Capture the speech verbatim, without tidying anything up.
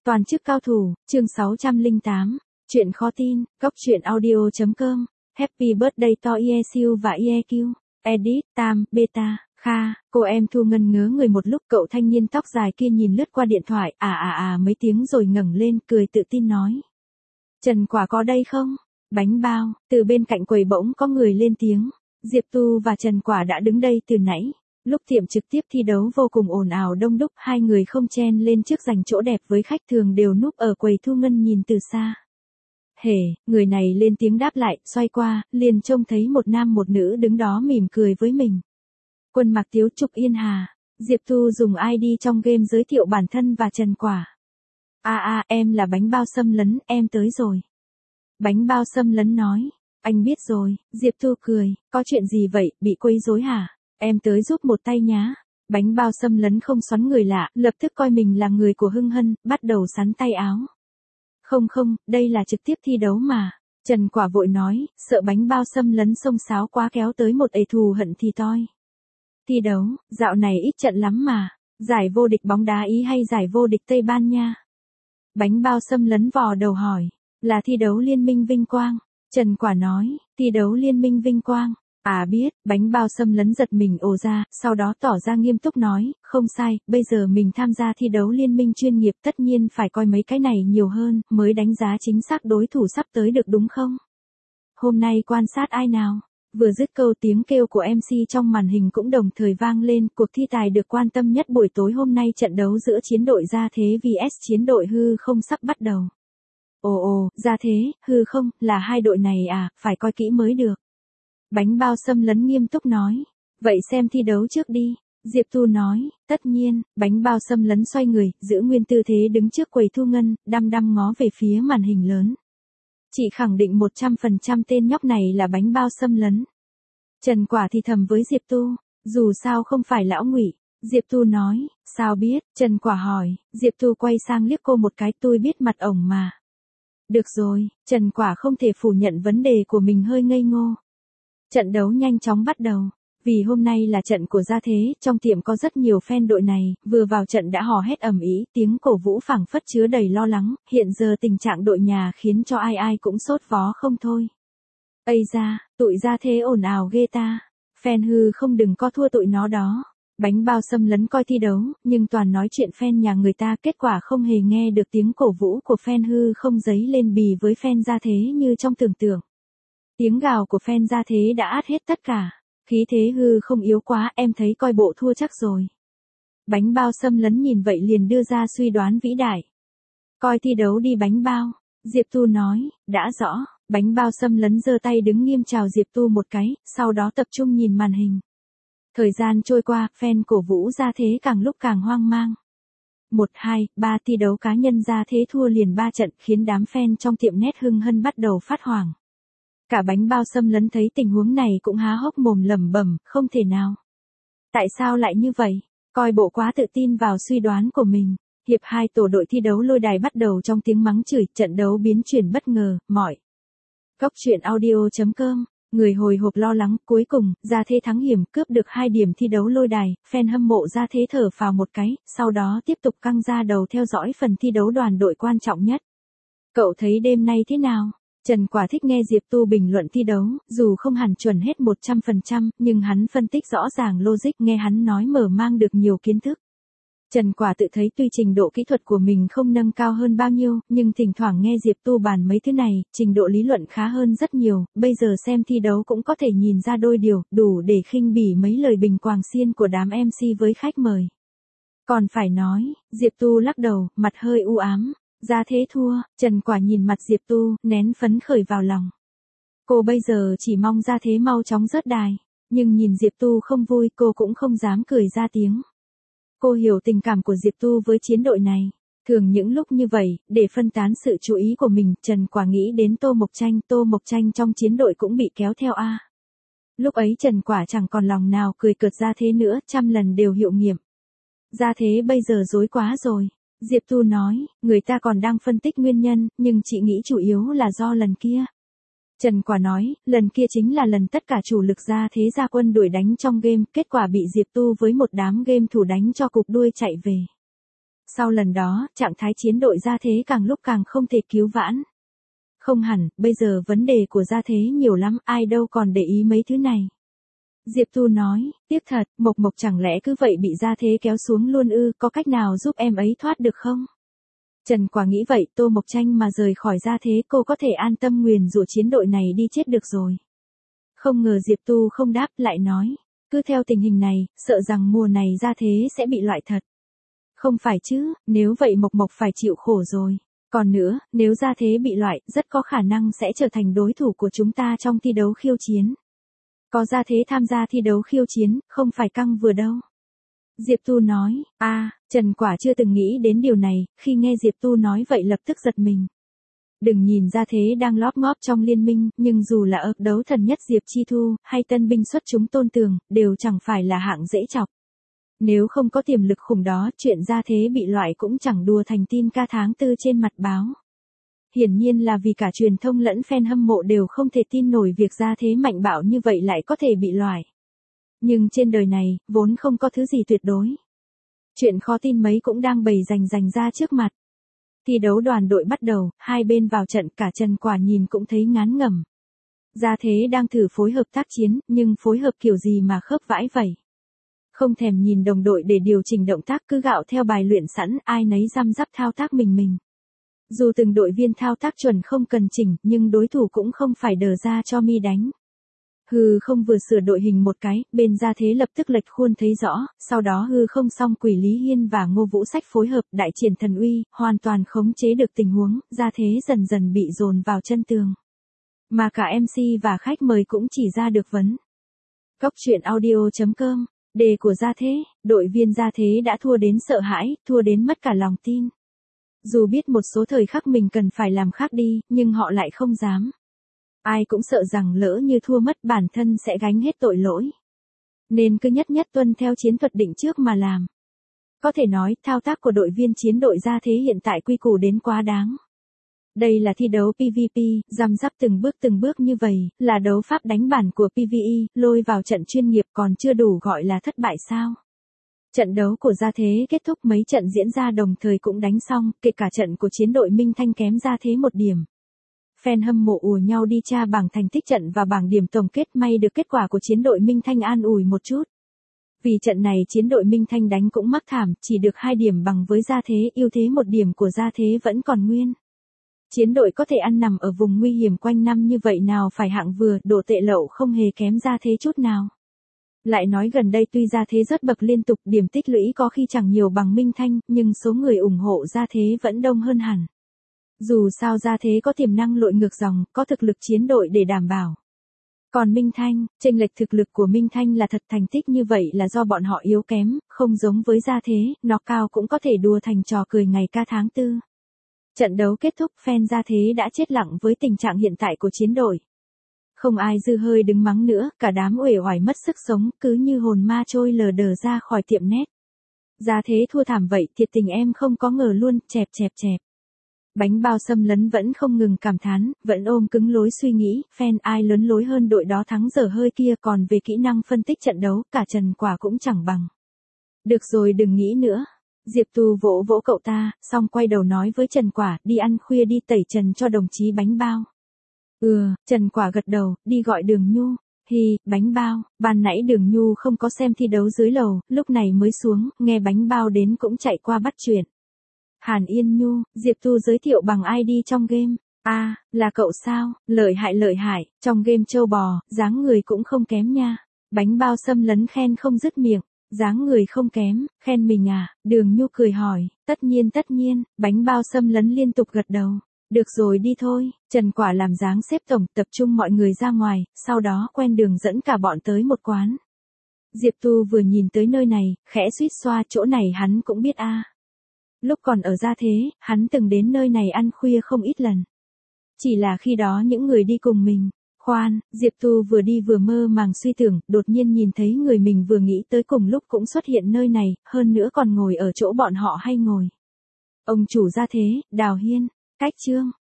Toàn chức cao thủ, chương sáu trăm lẻ tám. Chuyện khó tin, góc truyện audio.com. Happy birthday to Yesu và e quy. Edit, Tam, Beta, Kha. Cô em Thu ngần ngớ người một lúc, cậu thanh niên tóc dài kia nhìn lướt qua điện thoại, à à à mấy tiếng rồi ngẩng lên, cười tự tin nói. Trần Quả có đây không? Bánh bao, từ bên cạnh quầy bỗng có người lên tiếng. Diệp Tu và Trần Quả đã đứng đây từ nãy. Lúc tiệm trực tiếp thi đấu vô cùng ồn ào đông đúc, hai người không chen lên trước giành chỗ đẹp với khách thường đều núp ở quầy Thu ngân nhìn từ xa. Hề, người này lên tiếng đáp lại, xoay qua, liền trông thấy một nam một nữ đứng đó mỉm cười với mình. Quân Mặc Tiếu, Trục Yên Hà. Diệp Tu dùng i đê trong game giới thiệu bản thân và Trần Quả. À à, em là bánh bao xâm lấn, em tới rồi. Bánh bao xâm lấn nói, anh biết rồi. Diệp Tu cười, có chuyện gì vậy, bị quấy rối hả? Em tới giúp một tay nhá. Bánh bao xâm lấn không xoắn người lạ, lập tức coi mình là người của Hưng Hân, bắt đầu sắn tay áo. Không không, đây là trực tiếp thi đấu mà. Trần Quả vội nói, sợ bánh bao xâm lấn xông xáo quá kéo tới một ề thù hận thì toi. Thi đấu, dạo này ít trận lắm mà. Giải vô địch bóng đá Ý hay giải vô địch Tây Ban Nha? Bánh bao xâm lấn vò đầu hỏi, là thi đấu Liên minh Vinh Quang. Trần Quả nói, thi đấu Liên minh Vinh Quang. À biết, bánh bao xâm lấn giật mình ồ ra, sau đó tỏ ra nghiêm túc nói, không sai, bây giờ mình tham gia thi đấu liên minh chuyên nghiệp tất nhiên phải coi mấy cái này nhiều hơn, mới đánh giá chính xác đối thủ sắp tới được đúng không? Hôm nay quan sát ai nào? Vừa dứt câu tiếng kêu của em xê trong màn hình cũng đồng thời vang lên, cuộc thi tài được quan tâm nhất buổi tối hôm nay trận đấu giữa chiến đội Gia Thế vs chiến đội Hư Không sắp bắt đầu. Ồ ồ, Gia Thế, Hư Không, là hai đội này à, phải coi kỹ mới được. Bánh bao xâm lấn nghiêm túc nói. Vậy xem thi đấu trước đi. Diệp Tu nói, tất nhiên. Bánh bao xâm lấn xoay người, giữ nguyên tư thế đứng trước quầy Thu ngân, đăm đăm ngó về phía màn hình lớn. Chị khẳng định một trăm phần trăm tên nhóc này là bánh bao xâm lấn. Trần Quả thì thầm với Diệp Tu, dù sao không phải lão Ngụy. Diệp Tu nói, sao biết? Trần Quả hỏi. Diệp Tu quay sang liếc cô một cái, tôi biết mặt ổng mà. Được rồi, Trần Quả không thể phủ nhận vấn đề của mình hơi ngây ngô. Trận đấu nhanh chóng bắt đầu. Vì hôm nay là trận của Gia Thế, trong tiệm có rất nhiều fan đội này, vừa vào trận đã hò hét ầm ĩ, tiếng cổ vũ phảng phất chứa đầy lo lắng, hiện giờ tình trạng đội nhà khiến cho ai ai cũng sốt vó không thôi. Ây da, tụi Gia Thế ồn ào ghê ta. Fan Hư Không đừng có thua tụi nó đó. Bánh bao xâm lấn coi thi đấu, nhưng toàn nói chuyện fan nhà người ta, kết quả không hề nghe được tiếng cổ vũ của fan Hư Không dấy lên bì với fan Gia Thế như trong tưởng tượng. Tiếng gào của fan Gia Thế đã át hết tất cả. Khí thế Hư Không yếu quá, em thấy coi bộ thua chắc rồi. Bánh bao xâm lấn nhìn vậy liền đưa ra suy đoán vĩ đại. Coi thi đấu đi bánh bao. Diệp Tu nói, đã rõ. Bánh bao xâm lấn giơ tay đứng nghiêm chào Diệp Tu một cái, sau đó tập trung nhìn màn hình. Thời gian trôi qua, fan cổ vũ Gia Thế càng lúc càng hoang mang. một, hai, ba thi đấu cá nhân Gia Thế thua liền ba trận khiến đám fan trong tiệm nét Hưng Hân bắt đầu phát hoảng. Cả bánh bao xâm lấn thấy tình huống này cũng há hốc mồm lẩm bẩm, không thể nào. Tại sao lại như vậy? Coi bộ quá tự tin vào suy đoán của mình. Hiệp hai tổ đội thi đấu Lôi Đài bắt đầu trong tiếng mắng chửi, trận đấu biến chuyển bất ngờ, mọi. Góc truyện audio.com. Người hồi hộp lo lắng, cuối cùng, Gia Thế thắng hiểm cướp được hai điểm thi đấu Lôi Đài, fan hâm mộ Gia Thế thở phào một cái, sau đó tiếp tục căng ra đầu theo dõi phần thi đấu đoàn đội quan trọng nhất. Cậu thấy đêm nay thế nào? Trần Quả thích nghe Diệp Tu bình luận thi đấu, dù không hẳn chuẩn hết một trăm phần trăm, nhưng hắn phân tích rõ ràng logic, nghe hắn nói mở mang được nhiều kiến thức. Trần Quả tự thấy tuy trình độ kỹ thuật của mình không nâng cao hơn bao nhiêu, nhưng thỉnh thoảng nghe Diệp Tu bàn mấy thứ này, trình độ lý luận khá hơn rất nhiều, bây giờ xem thi đấu cũng có thể nhìn ra đôi điều, đủ để khinh bỉ mấy lời bình quàng xiên của đám em xê với khách mời. Còn phải nói, Diệp Tu lắc đầu, mặt hơi u ám. Gia Thế thua, Trần Quả nhìn mặt Diệp Tu, nén phấn khởi vào lòng. Cô bây giờ chỉ mong Gia Thế mau chóng rớt đài, nhưng nhìn Diệp Tu không vui cô cũng không dám cười ra tiếng. Cô hiểu tình cảm của Diệp Tu với chiến đội này. Thường những lúc như vậy, để phân tán sự chú ý của mình, Trần Quả nghĩ đến Tô Mộc Tranh, Tô Mộc Tranh trong chiến đội cũng bị kéo theo a. Lúc ấy Trần Quả chẳng còn lòng nào cười cợt Gia Thế nữa, trăm lần đều hiệu nghiệm. Gia Thế bây giờ rối quá rồi. Diệp Tu nói, người ta còn đang phân tích nguyên nhân, nhưng chị nghĩ chủ yếu là do lần kia. Trần Quả nói, lần kia chính là lần tất cả chủ lực Gia Thế ra quân đuổi đánh trong game, kết quả bị Diệp Tu với một đám game thủ đánh cho cục đuôi chạy về. Sau lần đó, trạng thái chiến đội Gia Thế càng lúc càng không thể cứu vãn. Không hẳn, bây giờ vấn đề của Gia Thế nhiều lắm, ai đâu còn để ý mấy thứ này. Diệp Tu nói, tiếc thật, Mộc Mộc chẳng lẽ cứ vậy bị Gia Thế kéo xuống luôn ư, có cách nào giúp em ấy thoát được không? Trần Quả nghĩ vậy, Tô Mộc Tranh mà rời khỏi Gia Thế cô có thể an tâm nguyền rủa chiến đội này đi chết được rồi. Không ngờ Diệp Tu không đáp, lại nói, cứ theo tình hình này, sợ rằng mùa này Gia Thế sẽ bị loại thật. Không phải chứ, nếu vậy Mộc Mộc phải chịu khổ rồi. Còn nữa, nếu Gia Thế bị loại, rất có khả năng sẽ trở thành đối thủ của chúng ta trong thi đấu khiêu chiến. Có Gia Thế tham gia thi đấu khiêu chiến, không phải căng vừa đâu. Diệp Tu nói, a, à, Trần Quả chưa từng nghĩ đến điều này, khi nghe Diệp Tu nói vậy lập tức giật mình. Đừng nhìn Gia Thế đang lóp ngóp trong liên minh, nhưng dù là ập đấu thần nhất Diệp Chi Thu, hay tân binh xuất chúng Tôn Tường, đều chẳng phải là hạng dễ chọc. Nếu không có tiềm lực khủng đó, chuyện Gia Thế bị loại cũng chẳng đùa thành tin ca tháng tư trên mặt báo. Hiển nhiên là vì cả truyền thông lẫn fan hâm mộ đều không thể tin nổi việc Gia Thế mạnh bạo như vậy lại có thể bị loại. Nhưng trên đời này, vốn không có thứ gì tuyệt đối. Chuyện khó tin mấy cũng đang bày rành rành ra trước mặt. Thi đấu đoàn đội bắt đầu, hai bên vào trận, cả Trần Quả nhìn cũng thấy ngán ngẩm. Gia Thế đang thử phối hợp tác chiến, nhưng phối hợp kiểu gì mà khớp vãi vậy. Không thèm nhìn đồng đội để điều chỉnh động tác, cứ gạo theo bài luyện sẵn, ai nấy răm rắp thao tác mình mình. Dù từng đội viên thao tác chuẩn không cần chỉnh, nhưng đối thủ cũng không phải đờ ra cho mi đánh. Hư không vừa sửa đội hình một cái, bên Gia Thế lập tức lệch khuôn thấy rõ, sau đó hư không xong Quỷ Lý Hiên và Ngô Vũ Sách phối hợp đại triển thần uy, hoàn toàn khống chế được tình huống, Gia Thế dần dần bị dồn vào chân tường. Mà cả em xê và khách mời cũng chỉ ra được vấn. Góc truyện audio chấm com, đề của Gia Thế, đội viên Gia Thế đã thua đến sợ hãi, thua đến mất cả lòng tin. Dù biết một số thời khắc mình cần phải làm khác đi, nhưng họ lại không dám. Ai cũng sợ rằng lỡ như thua mất bản thân sẽ gánh hết tội lỗi. Nên cứ nhất nhất tuân theo chiến thuật định trước mà làm. Có thể nói, thao tác của đội viên chiến đội Gia Thế hiện tại quy củ đến quá đáng. Đây là thi đấu pê vê pê, răm rắp từng bước từng bước như vậy, là đấu pháp đánh bản của pê vê e, lôi vào trận chuyên nghiệp còn chưa đủ gọi là thất bại sao. Trận đấu của Gia Thế kết thúc, mấy trận diễn ra đồng thời cũng đánh xong, kể cả trận của chiến đội Minh Thanh kém Gia Thế một điểm. Fan hâm mộ ùa nhau đi tra bảng thành tích trận và bảng điểm tổng kết, may được kết quả của chiến đội Minh Thanh an ủi một chút. Vì trận này chiến đội Minh Thanh đánh cũng mắc thảm, chỉ được hai điểm bằng với Gia Thế, ưu thế một điểm của Gia Thế vẫn còn nguyên. Chiến đội có thể ăn nằm ở vùng nguy hiểm quanh năm như vậy nào phải hạng vừa, độ tệ lậu không hề kém Gia Thế chút nào. Lại nói gần đây tuy Gia Thế rớt bậc liên tục, điểm tích lũy có khi chẳng nhiều bằng Minh Thanh, nhưng số người ủng hộ Gia Thế vẫn đông hơn hẳn. Dù sao Gia Thế có tiềm năng lội ngược dòng, có thực lực chiến đội để đảm bảo. Còn Minh Thanh, chênh lệch thực lực của Minh Thanh là thật, thành tích như vậy là do bọn họ yếu kém, không giống với Gia Thế, nó cao cũng có thể đùa thành trò cười ngày ca tháng tư. Trận đấu kết thúc, fan Gia Thế đã chết lặng với tình trạng hiện tại của chiến đội. Không ai dư hơi đứng mắng nữa, cả đám uể oải mất sức sống, cứ như hồn ma trôi lờ đờ ra khỏi tiệm net. Gia Thế thua thảm vậy, thiệt tình em không có ngờ luôn, chẹp chẹp chẹp. Bánh bao xâm lấn vẫn không ngừng cảm thán, vẫn ôm cứng lối suy nghĩ, fan ai lớn lối hơn đội đó thắng dở hơi kia, còn về kỹ năng phân tích trận đấu, cả Trần Quả cũng chẳng bằng. Được rồi đừng nghĩ nữa. Diệp Tu vỗ vỗ cậu ta, xong quay đầu nói với Trần Quả, đi ăn khuya đi, tẩy trần cho đồng chí bánh bao. Ừ, Trần Quả gật đầu, đi gọi Đường Nhu. Hi, bánh bao, ban nãy Đường Nhu không có xem thi đấu dưới lầu, lúc này mới xuống, nghe bánh bao đến cũng chạy qua bắt chuyện. Hàn Yên Nhu, Diệp Tu giới thiệu bằng i đê trong game. A, à, là cậu sao, lợi hại lợi hại, trong game châu bò, dáng người cũng không kém nha. Bánh bao xâm lấn khen không dứt miệng, dáng người không kém, khen mình à, Đường Nhu cười hỏi, tất nhiên tất nhiên, bánh bao xâm lấn liên tục gật đầu. Được rồi đi thôi, Trần Quả làm dáng xếp tổng, tập trung mọi người ra ngoài, sau đó quen đường dẫn cả bọn tới một quán. Diệp Tu vừa nhìn tới nơi này, khẽ suýt xoa, chỗ này hắn cũng biết a. À. Lúc còn ở Gia Thế, hắn từng đến nơi này ăn khuya không ít lần. Chỉ là khi đó những người đi cùng mình, khoan, Diệp Tu vừa đi vừa mơ màng suy tưởng, đột nhiên nhìn thấy người mình vừa nghĩ tới cùng lúc cũng xuất hiện nơi này, hơn nữa còn ngồi ở chỗ bọn họ hay ngồi. Ông chủ Gia Thế, Đào Hiên, cách chương.